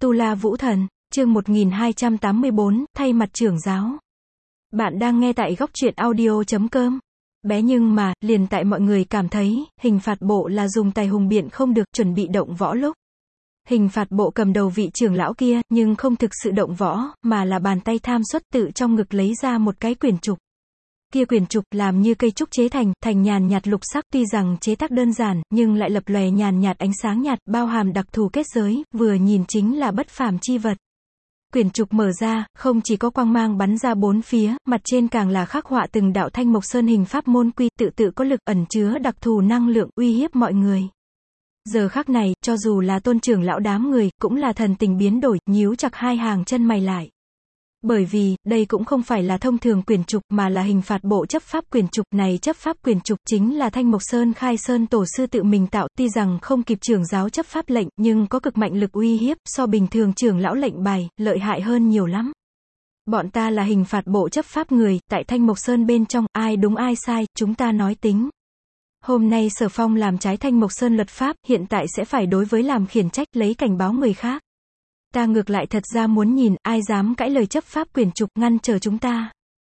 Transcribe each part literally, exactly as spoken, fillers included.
Tu La Vũ Thần, chương một nghìn hai trăm tám mươi bốn, thay mặt trưởng giáo. Bạn đang nghe tại góc truyện audio chấm com. Bé nhưng mà, liền tại mọi người cảm thấy, hình phạt bộ là dùng tài hùng biện không được, chuẩn bị động võ lúc. Hình phạt bộ cầm đầu vị trưởng lão kia, nhưng không thực sự động võ, mà là bàn tay tham suất tự trong ngực lấy ra một cái quyển trục. Kia quyển trục làm như cây trúc chế thành, thành nhàn nhạt lục sắc, tuy rằng chế tác đơn giản, nhưng lại lập lòe nhàn nhạt ánh sáng nhạt, bao hàm đặc thù kết giới, vừa nhìn chính là bất phàm chi vật. Quyển trục mở ra, không chỉ có quang mang bắn ra bốn phía, mặt trên càng là khắc họa từng đạo Thanh Mộc Sơn hình pháp môn quy, tự tự có lực ẩn chứa đặc thù năng lượng, uy hiếp mọi người. Giờ khắc này, cho dù là tôn trưởng lão đám người, cũng là thần tình biến đổi, nhíu chặt hai hàng chân mày lại. Bởi vì, đây cũng không phải là thông thường quyển trục, mà là hình phạt bộ chấp pháp quyển trục này. Chấp pháp quyển trục chính là Thanh Mộc Sơn Khai Sơn tổ sư tự mình tạo, tuy rằng không kịp trưởng giáo chấp pháp lệnh, nhưng có cực mạnh lực uy hiếp, so bình thường trưởng lão lệnh bài, lợi hại hơn nhiều lắm. Bọn ta là hình phạt bộ chấp pháp người, tại Thanh Mộc Sơn bên trong, ai đúng ai sai, chúng ta nói tính. Hôm nay Sở Phong làm trái Thanh Mộc Sơn luật pháp, hiện tại sẽ phải đối với làm khiển trách, lấy cảnh báo người khác. Ta ngược lại thật ra muốn nhìn, ai dám cãi lời chấp pháp quyển trục, ngăn trở chúng ta.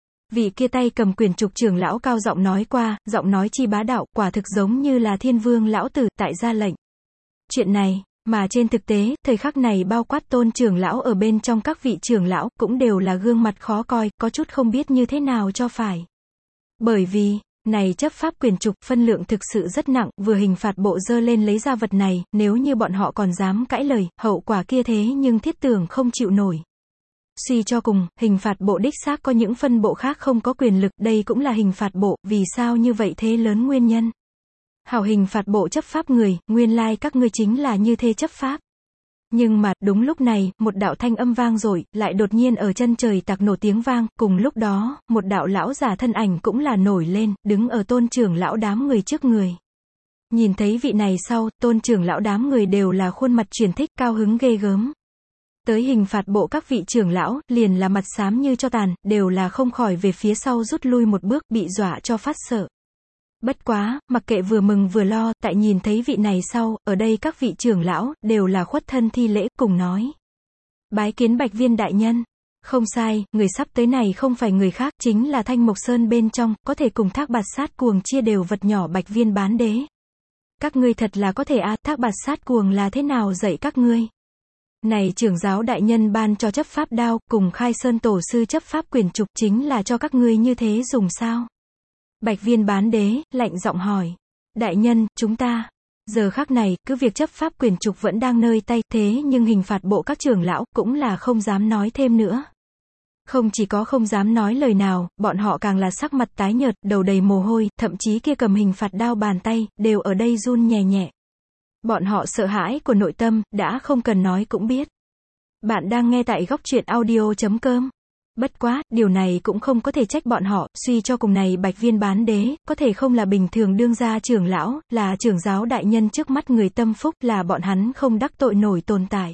Vị kia tay cầm quyển trục trưởng lão cao giọng nói qua, giọng nói chi bá đạo, quả thực giống như là Thiên Vương lão tử, tại ra lệnh. Chuyện này, mà trên thực tế, thời khắc này bao quát tôn trưởng lão ở bên trong các vị trưởng lão, cũng đều là gương mặt khó coi, có chút không biết như thế nào cho phải. Bởi vì, này chấp pháp quyển trục, phân lượng thực sự rất nặng, vừa hình phạt bộ dơ lên lấy ra vật này, nếu như bọn họ còn dám cãi lời, hậu quả kia thế nhưng thiết tưởng không chịu nổi. Suy cho cùng, hình phạt bộ đích xác có những phân bộ khác không có quyền lực, đây cũng là hình phạt bộ, vì sao như vậy thế lớn nguyên nhân. Hảo hình phạt bộ chấp pháp người, nguyên lai các ngươi chính là như thế chấp pháp. Nhưng mà, đúng lúc này, một đạo thanh âm vang dội, lại đột nhiên ở chân trời tạc nổ tiếng vang, cùng lúc đó, một đạo lão giả thân ảnh cũng là nổi lên, đứng ở tôn trưởng lão đám người trước người. Nhìn thấy vị này sau, tôn trưởng lão đám người đều là khuôn mặt truyền thích, cao hứng ghê gớm. Tới hình phạt bộ các vị trưởng lão, liền là mặt xám như cho tàn, đều là không khỏi về phía sau rút lui một bước, bị dọa cho phát sợ. Bất quá, mặc kệ vừa mừng vừa lo, tại nhìn thấy vị này sau, ở đây các vị trưởng lão, đều là khuất thân thi lễ, cùng nói. Bái kiến Bạch Viên đại nhân. Không sai, người sắp tới này không phải người khác, chính là Thanh Mộc Sơn bên trong, có thể cùng Thác Bạt Sát Cuồng chia đều vật nhỏ Bạch Viên bán đế. Các ngươi thật là có thể à, Thác Bạt Sát Cuồng là thế nào dạy các ngươi? Này trưởng giáo đại nhân ban cho chấp pháp đao, cùng Khai Sơn tổ sư chấp pháp quyển trục, chính là cho các ngươi như thế dùng sao? Bạch Viên bán đế, lạnh giọng hỏi. Đại nhân, chúng ta, giờ khắc này, cứ việc chấp pháp quyền trục vẫn đang nơi tay, thế nhưng hình phạt bộ các trưởng lão, cũng là không dám nói thêm nữa. Không chỉ có không dám nói lời nào, bọn họ càng là sắc mặt tái nhợt, đầu đầy mồ hôi, thậm chí kia cầm hình phạt đao bàn tay, đều ở đây run nhẹ nhẹ. Bọn họ sợ hãi của nội tâm, đã không cần nói cũng biết. Bạn đang nghe tại góc truyện audio chấm com. Bất quá, điều này cũng không có thể trách bọn họ, suy cho cùng này Bạch Viên bán đế, có thể không là bình thường đương gia trưởng lão, là trưởng giáo đại nhân trước mắt người tâm phúc, là bọn hắn không đắc tội nổi tồn tại.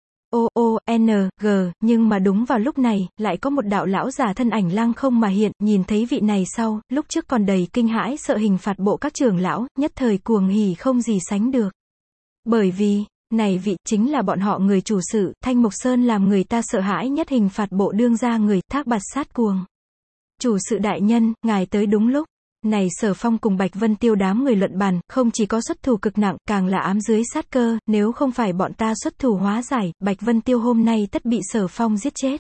O O N G, nhưng mà đúng vào lúc này, lại có một đạo lão già thân ảnh lăng không mà hiện, nhìn thấy vị này sau, lúc trước còn đầy kinh hãi sợ hình phạt bộ các trưởng lão, nhất thời cuồng hỉ không gì sánh được. Bởi vì, này vị, chính là bọn họ người chủ sự, Thanh Mộc Sơn làm người ta sợ hãi nhất hình phạt bộ đương gia người, Thác Bạt Sát Cuồng. Chủ sự đại nhân, ngài tới đúng lúc. Này Sở Phong cùng Bạch Vân Tiêu đám người luận bàn, không chỉ có xuất thủ cực nặng, càng là ám dưới sát cơ, nếu không phải bọn ta xuất thủ hóa giải, Bạch Vân Tiêu hôm nay tất bị Sở Phong giết chết.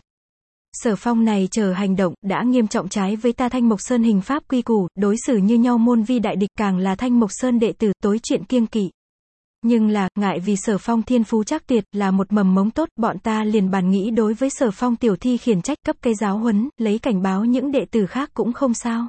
Sở Phong này chờ hành động, đã nghiêm trọng trái với ta Thanh Mộc Sơn hình pháp quy củ, đối xử như nhau môn vi đại địch, càng là Thanh Mộc Sơn đệ tử, tối chuyện kiêng kỵ. Nhưng là, ngại vì Sở Phong thiên phú trác tuyệt, là một mầm mống tốt, bọn ta liền bàn nghĩ đối với Sở Phong tiểu thi khiển trách, cấp cây giáo huấn, lấy cảnh báo những đệ tử khác cũng không sao.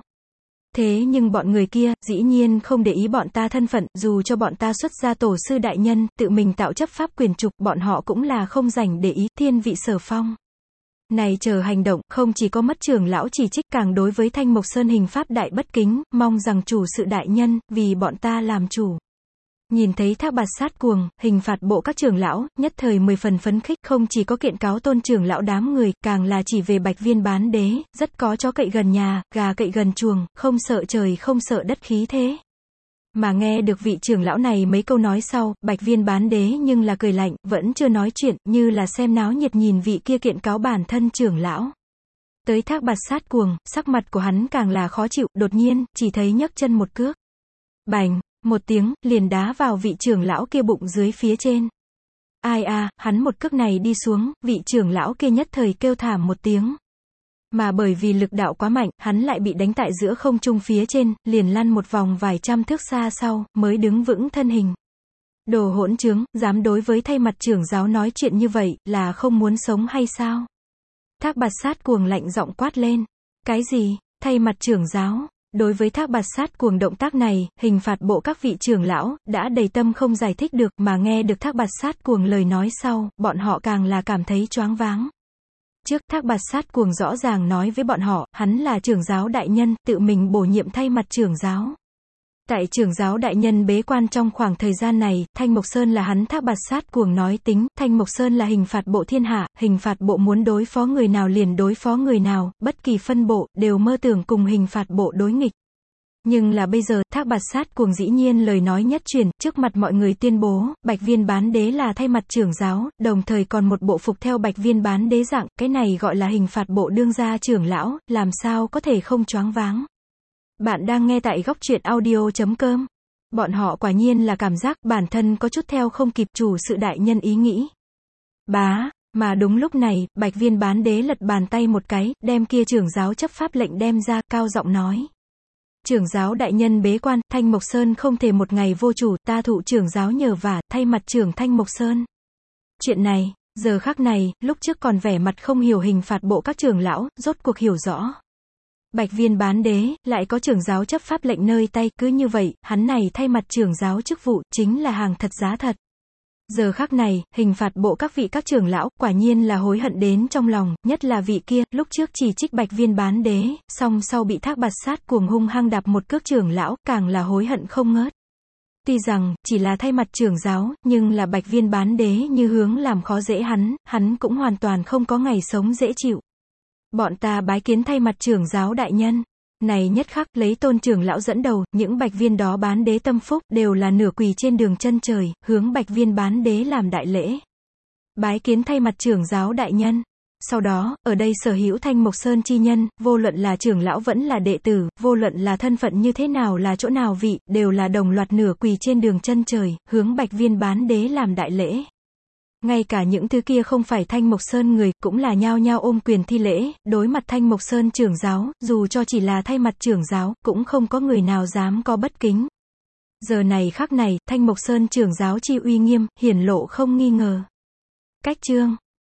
Thế nhưng bọn người kia, dĩ nhiên không để ý bọn ta thân phận, dù cho bọn ta xuất ra tổ sư đại nhân, tự mình tạo chấp pháp quyền trục, bọn họ cũng là không rảnh để ý, thiên vị Sở Phong. Này chờ hành động, không chỉ có mất trưởng lão chỉ trích, càng đối với Thanh Mộc Sơn hình pháp đại bất kính, mong rằng chủ sự đại nhân, vì bọn ta làm chủ. Nhìn thấy Thác Bạt Sát Cuồng, hình phạt bộ các trưởng lão, nhất thời mười phần phấn khích, không chỉ có kiện cáo tôn trưởng lão đám người, càng là chỉ về Bạch Viên bán đế, rất có chó cậy gần nhà, gà cậy gần chuồng, không sợ trời không sợ đất khí thế. Mà nghe được vị trưởng lão này mấy câu nói sau, Bạch Viên bán đế nhưng là cười lạnh, vẫn chưa nói chuyện, như là xem náo nhiệt nhìn vị kia kiện cáo bản thân trưởng lão. Tới Thác Bạt Sát Cuồng, sắc mặt của hắn càng là khó chịu, đột nhiên, chỉ thấy nhấc chân một cước. Bành, một tiếng, liền đá vào vị trưởng lão kia bụng dưới phía trên. Ai a, hắn một cước này đi xuống, vị trưởng lão kia nhất thời kêu thảm một tiếng. Mà bởi vì lực đạo quá mạnh, hắn lại bị đánh tại giữa không trung phía trên, liền lăn một vòng vài trăm thước xa sau, mới đứng vững thân hình. Đồ hỗn trướng, dám đối với thay mặt trưởng giáo nói chuyện như vậy, là không muốn sống hay sao? Thác Bạt Sát Cuồng lạnh giọng quát lên. Cái gì? Thay mặt trưởng giáo? Đối với Thác Bạt Sát Cuồng động tác này, hình phạt bộ các vị trưởng lão, đã đầy tâm không giải thích được, mà nghe được Thác Bạt Sát Cuồng lời nói sau, bọn họ càng là cảm thấy choáng váng. Trước, Thác Bạt Sát Cuồng rõ ràng nói với bọn họ, hắn là trưởng giáo đại nhân, tự mình bổ nhiệm thay mặt trưởng giáo. Tại trưởng giáo đại nhân bế quan trong khoảng thời gian này, Thanh Mộc Sơn là hắn Thác Bạt Sát Cuồng nói tính, Thanh Mộc Sơn là hình phạt bộ thiên hạ, hình phạt bộ muốn đối phó người nào liền đối phó người nào, bất kỳ phân bộ, đều mơ tưởng cùng hình phạt bộ đối nghịch. Nhưng là bây giờ, Thác Bạt Sát Cuồng dĩ nhiên lời nói nhất truyền, trước mặt mọi người tuyên bố, Bạch Viên bán đế là thay mặt trưởng giáo, đồng thời còn một bộ phục theo Bạch Viên bán đế dạng, cái này gọi là hình phạt bộ đương gia trưởng lão, làm sao có thể không choáng váng. Bạn đang nghe tại góc truyện audio chấm com. Bọn họ quả nhiên là cảm giác bản thân có chút theo không kịp chủ sự đại nhân ý nghĩ. Bá, mà đúng lúc này, Bạch Viên bán đế lật bàn tay một cái, đem kia trưởng giáo chấp pháp lệnh đem ra, cao giọng nói. Trưởng giáo đại nhân bế quan, Thanh Mộc Sơn không thể một ngày vô chủ, ta thụ trưởng giáo nhờ vả, thay mặt trưởng Thanh Mộc Sơn. Chuyện này, giờ khắc này, lúc trước còn vẻ mặt không hiểu hình phạt bộ các trưởng lão, rốt cuộc hiểu rõ. Bạch Viên bán đế, lại có trưởng giáo chấp pháp lệnh nơi tay, cứ như vậy, hắn này thay mặt trưởng giáo chức vụ, chính là hàng thật giá thật. Giờ khắc này, hình phạt bộ các vị các trưởng lão, quả nhiên là hối hận đến trong lòng, nhất là vị kia, lúc trước chỉ trích Bạch Viên bán đế, song sau bị Thác Bạt Sát Cuồng hung hăng đạp một cước trưởng lão, càng là hối hận không ngớt. Tuy rằng, chỉ là thay mặt trưởng giáo, nhưng là Bạch Viên bán đế như hướng làm khó dễ hắn, hắn cũng hoàn toàn không có ngày sống dễ chịu. Bọn ta bái kiến thay mặt trưởng giáo đại nhân. Này nhất khắc, lấy Tôn trưởng lão dẫn đầu, những Bạch Viên đó bán đế tâm phúc, đều là nửa quỳ trên đường chân trời, hướng Bạch Viên bán đế làm đại lễ. Bái kiến thay mặt trưởng giáo đại nhân. Sau đó, ở đây sở hữu Thanh Mộc Sơn chi nhân, vô luận là trưởng lão vẫn là đệ tử, vô luận là thân phận như thế nào là chỗ nào vị, đều là đồng loạt nửa quỳ trên đường chân trời, hướng Bạch Viên bán đế làm đại lễ. Ngay cả những thứ kia không phải Thanh Mộc Sơn người, cũng là nhao nhao ôm quyền thi lễ, đối mặt Thanh Mộc Sơn trưởng giáo, dù cho chỉ là thay mặt trưởng giáo, cũng không có người nào dám có bất kính. Giờ này khắc này, Thanh Mộc Sơn trưởng giáo chi uy nghiêm, hiển lộ không nghi ngờ. Cách chương